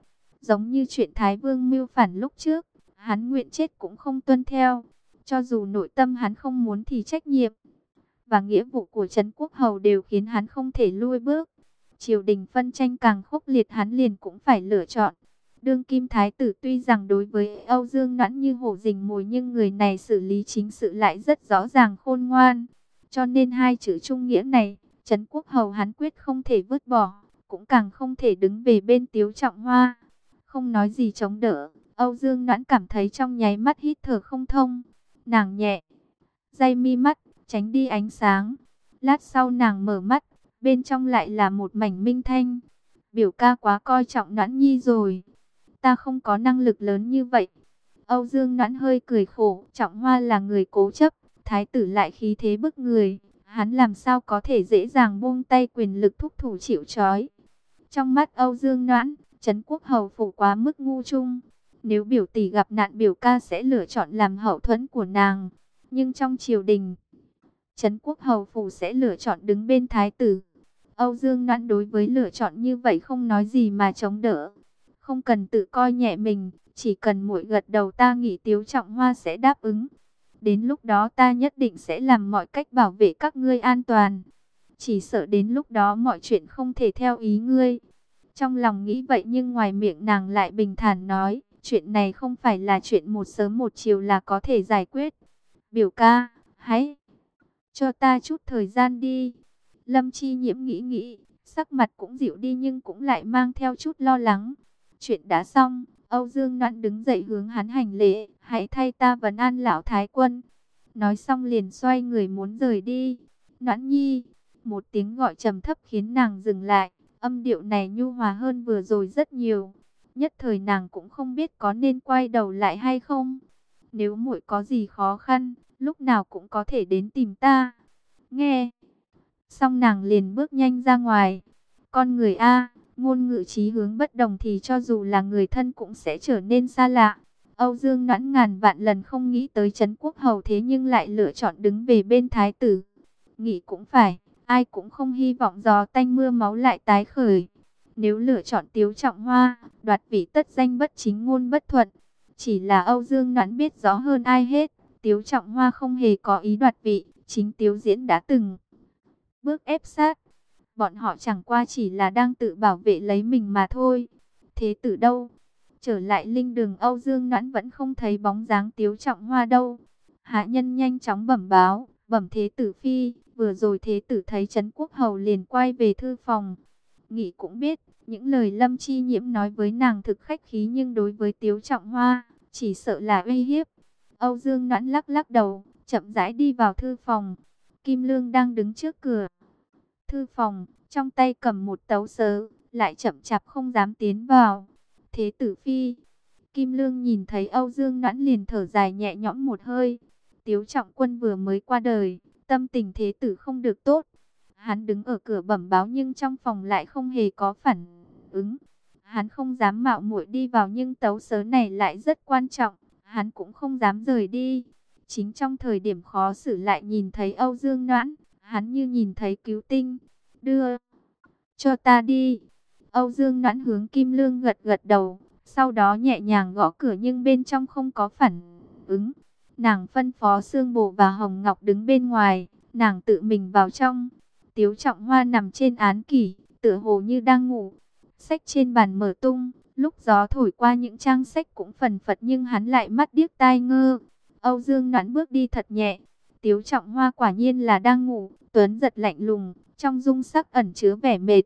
Giống như chuyện Thái Vương mưu phản lúc trước, hắn nguyện chết cũng không tuân theo. Cho dù nội tâm hắn không muốn thì trách nhiệm và nghĩa vụ của Trấn Quốc Hầu đều khiến hắn không thể lui bước. Triều đình phân tranh càng khốc liệt, hắn liền cũng phải lựa chọn. Đương kim thái tử tuy rằng đối với Âu Dương Noãn như hổ rình mồi, nhưng người này xử lý chính sự lại rất rõ ràng khôn ngoan. Cho nên hai chữ trung nghĩa này, Trấn Quốc Hầu hắn quyết không thể vứt bỏ, cũng càng không thể đứng về bên Tiếu Trọng Hoa. Không nói gì chống đỡ, Âu Dương Noãn cảm thấy trong nháy mắt hít thở không thông. Nàng nhẹ day mi mắt, tránh đi ánh sáng. Lát sau nàng mở mắt, bên trong lại là một mảnh minh thanh. Biểu ca quá coi trọng Noãn Nhi rồi. Ta không có năng lực lớn như vậy. Âu Dương Noãn hơi cười khổ. Trọng Hoa là người cố chấp, thái tử lại khí thế bức người. Hắn làm sao có thể dễ dàng buông tay quyền lực thúc thủ chịu trói. Trong mắt Âu Dương Noãn, Trấn Quốc Hầu phủ quá mức ngu trung. Nếu biểu tỷ gặp nạn, biểu ca sẽ lựa chọn làm hậu thuẫn của nàng. Nhưng trong triều đình, Trấn Quốc Hầu phủ sẽ lựa chọn đứng bên thái tử. Âu Dương Noãn đối với lựa chọn như vậy không nói gì mà chống đỡ. Không cần tự coi nhẹ mình, chỉ cần muội gật đầu ta nghĩ Tiếu Trọng Hoa sẽ đáp ứng. Đến lúc đó ta nhất định sẽ làm mọi cách bảo vệ các ngươi an toàn. Chỉ sợ đến lúc đó mọi chuyện không thể theo ý ngươi. Trong lòng nghĩ vậy nhưng ngoài miệng nàng lại bình thản nói, chuyện này không phải là chuyện một sớm một chiều là có thể giải quyết. Biểu ca, hãy cho ta chút thời gian đi. Lâm Chi Nhiễm nghĩ nghĩ, sắc mặt cũng dịu đi nhưng cũng lại mang theo chút lo lắng. Chuyện đã xong, Âu Dương Noãn đứng dậy hướng hắn hành lễ, hãy thay ta vấn an lão thái quân. Nói xong liền xoay người muốn rời đi. Noãn Nhi, một tiếng gọi trầm thấp khiến nàng dừng lại, âm điệu này nhu hòa hơn vừa rồi rất nhiều. Nhất thời nàng cũng không biết có nên quay đầu lại hay không. Nếu muội có gì khó khăn, lúc nào cũng có thể đến tìm ta. Nghe xong nàng liền bước nhanh ra ngoài. Con người A, ngôn ngữ chí hướng bất đồng thì cho dù là người thân cũng sẽ trở nên xa lạ. Âu Dương Noãn ngàn vạn lần không nghĩ tới Trấn Quốc Hầu thế nhưng lại lựa chọn đứng về bên thái tử. Nghĩ cũng phải, ai cũng không hy vọng gió tanh mưa máu lại tái khởi. Nếu lựa chọn Tiếu Trọng Hoa, đoạt vị tất danh bất chính ngôn bất thuận. Chỉ là Âu Dương Noãn biết rõ hơn ai hết, Tiếu Trọng Hoa không hề có ý đoạt vị, chính Tiếu Diễn đã từng bước ép sát. Bọn họ chẳng qua chỉ là đang tự bảo vệ lấy mình mà thôi. Thế tử đâu? Trở lại linh đường, Âu Dương Noãn vẫn không thấy bóng dáng Tiếu Trọng Hoa đâu. Hạ nhân nhanh chóng bẩm báo, bẩm thế tử phi, vừa rồi thế tử thấy Trấn Quốc Hầu liền quay về thư phòng. Nghĩ cũng biết, những lời Lâm Chi Nhiễm nói với nàng thực khách khí nhưng đối với Tiếu Trọng Hoa, chỉ sợ là uy hiếp. Âu Dương Noãn lắc lắc đầu, chậm rãi đi vào thư phòng. Kim Lương đang đứng trước cửa thư phòng, trong tay cầm một tấu sớ, lại chậm chạp không dám tiến vào. Thế tử phi, Kim Lương nhìn thấy Âu Dương Noãn liền thở dài nhẹ nhõm một hơi. Tiếu Trọng Quân vừa mới qua đời, tâm tình thế tử không được tốt. Hắn đứng ở cửa bẩm báo nhưng trong phòng lại không hề có phản ứng. Hắn không dám mạo muội đi vào nhưng tấu sớ này lại rất quan trọng, hắn cũng không dám rời đi. Chính trong thời điểm khó xử lại nhìn thấy Âu Dương Noãn, hắn như nhìn thấy cứu tinh. Đưa cho ta đi. Âu Dương Noãn hướng Kim Lương gật gật đầu, sau đó nhẹ nhàng gõ cửa nhưng bên trong không có phản ứng. Nàng phân phó Sương Bồ và Hồng Ngọc đứng bên ngoài, nàng tự mình vào trong. Tiếu Trọng Hoa nằm trên án kỷ, tựa hồ như đang ngủ. Sách trên bàn mở tung, lúc gió thổi qua những trang sách cũng phần phật nhưng hắn lại mắt điếc tai ngơ. Âu Dương Noãn bước đi thật nhẹ. Tiếu Trọng Hoa quả nhiên là đang ngủ, Tuấn giật lạnh lùng, trong dung sắc ẩn chứa vẻ mệt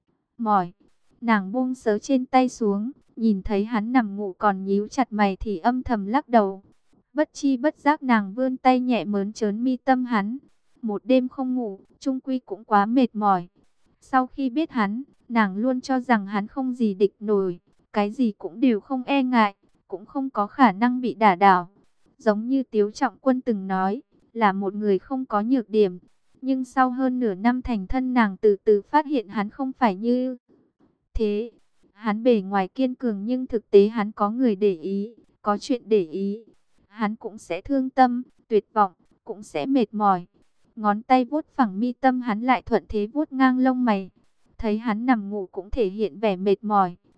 mỏi. Nàng buông sớ trên tay xuống, nhìn thấy hắn nằm ngủ còn nhíu chặt mày thì âm thầm lắc đầu. Bất chi bất giác nàng vươn tay nhẹ mớn trớn mi tâm hắn. Một đêm không ngủ, chung quy cũng quá mệt mỏi. Sau khi biết hắn, nàng luôn cho rằng hắn không gì địch nổi, cái gì cũng đều không e ngại, cũng không có khả năng bị đả đảo. Giống như Tiếu Trọng Quân từng nói, là một người không có nhược điểm. Nhưng sau hơn nửa năm thành thân nàng từ từ phát hiện hắn không phải như thế. Hắn bề ngoài kiên cường nhưng thực tế hắn có người để ý, có chuyện để ý. Hắn cũng sẽ thương tâm, tuyệt vọng, cũng sẽ mệt mỏi. Ngón tay vuốt phẳng mi tâm hắn lại thuận thế vuốt ngang lông mày. Thấy hắn nằm ngủ cũng thể hiện vẻ mệt mỏi.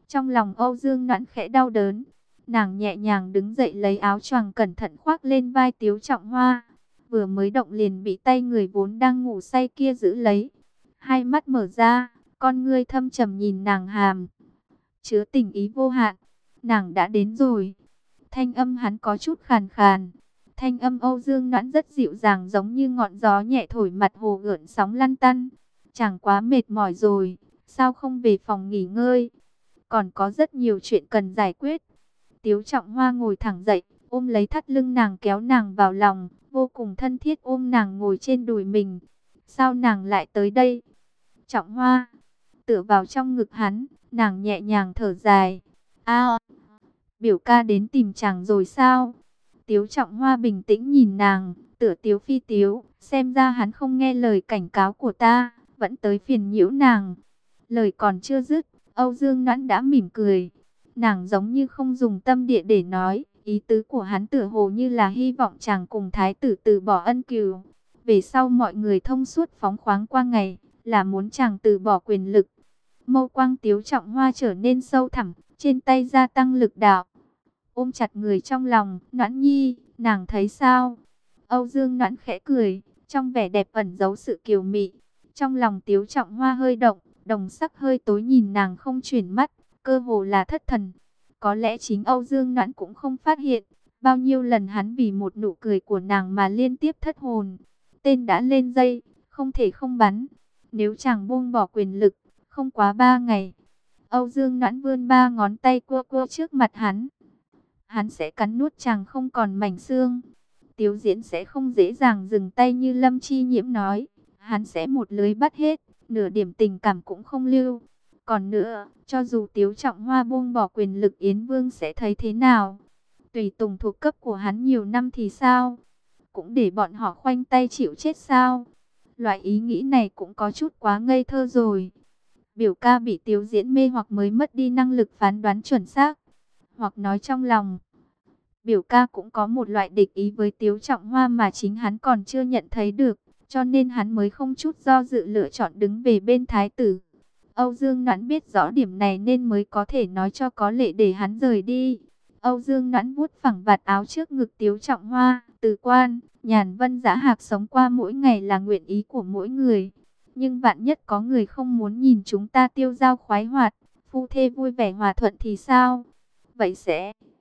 Trong lòng Âu Dương Noãn khẽ đau đớn. Nàng nhẹ nhàng đứng dậy lấy áo choàng cẩn thận khoác lên vai Tiếu Trọng Hoa. Vừa mới động liền bị tay người vốn đang ngủ say kia giữ lấy. Hai mắt mở ra, con ngươi thâm trầm nhìn nàng hàm chứa tình ý vô hạn. Nàng đã đến rồi. Thanh âm hắn có chút khàn khàn. Thanh âm Âu Dương Noãn rất dịu dàng, giống như ngọn gió nhẹ thổi mặt hồ gợn sóng lăn tăn. Chẳng quá mệt mỏi rồi, sao không về phòng nghỉ ngơi? Còn có rất nhiều chuyện cần giải quyết. Tiếu Trọng Hoa ngồi thẳng dậy, ôm lấy thắt lưng nàng, kéo nàng vào lòng, vô cùng thân thiết ôm nàng ngồi trên đùi mình. Sao nàng lại tới đây? Trọng Hoa tựa vào trong ngực hắn, nàng nhẹ nhàng thở dài. A, biểu ca đến tìm chàng rồi sao? Tiếu Trọng Hoa bình tĩnh nhìn nàng, tựa tiếu phi tiếu, xem ra hắn không nghe lời cảnh cáo của ta, vẫn tới phiền nhiễu nàng. Lời còn chưa dứt, Âu Dương Noãn đã mỉm cười. Nàng giống như không dùng tâm địa để nói, ý tứ của hắn tựa hồ như là hy vọng chàng cùng thái tử từ bỏ ân cừu. Về sau mọi người thông suốt phóng khoáng qua ngày, là muốn chàng từ bỏ quyền lực. Mâu quang Tiếu Trọng Hoa trở nên sâu thẳm, trên tay gia tăng lực đạo. Ôm chặt người trong lòng, Noãn nhi, nàng thấy sao? Âu Dương Noãn khẽ cười, trong vẻ đẹp ẩn giấu sự kiều mị. Trong lòng Tiếu Trọng Hoa hơi động, đồng sắc hơi tối nhìn nàng không chuyển mắt, cơ hồ là thất thần. Có lẽ chính Âu Dương Noãn cũng không phát hiện, bao nhiêu lần hắn vì một nụ cười của nàng mà liên tiếp thất hồn. Tên đã lên dây, không thể không bắn. Nếu chàng buông bỏ quyền lực, không quá ba ngày, Âu Dương Noãn vươn ba ngón tay cua cua trước mặt hắn. Hắn sẽ cắn nuốt chàng không còn mảnh xương. Tiếu Diễn sẽ không dễ dàng dừng tay như Lâm Chi Nhiễm nói. Hắn sẽ một lưới bắt hết, nửa điểm tình cảm cũng không lưu. Còn nữa, cho dù Tiếu Trọng Hoa buông bỏ quyền lực, Yến Vương sẽ thấy thế nào? Tùy tùng thuộc cấp của hắn nhiều năm thì sao? Cũng để bọn họ khoanh tay chịu chết sao? Loại ý nghĩ này cũng có chút quá ngây thơ rồi. Biểu ca bị Tiếu Diễn mê hoặc mới mất đi năng lực phán đoán chuẩn xác. Hoặc nói trong lòng, biểu ca cũng có một loại địch ý với Tiếu Trọng Hoa mà chính hắn còn chưa nhận thấy được. Cho nên hắn mới không chút do dự lựa chọn đứng về bên thái tử. Âu Dương Noãn biết rõ điểm này nên mới có thể nói cho có lệ để hắn rời đi. Âu Dương Noãn vuốt phẳng vạt áo trước ngực Tiếu Trọng Hoa. Từ quan, nhàn vân dã hạc sống qua mỗi ngày là nguyện ý của mỗi người. Nhưng vạn nhất có người không muốn nhìn chúng ta tiêu dao khoái hoạt, phu thê vui vẻ hòa thuận thì sao? Vậy sẽ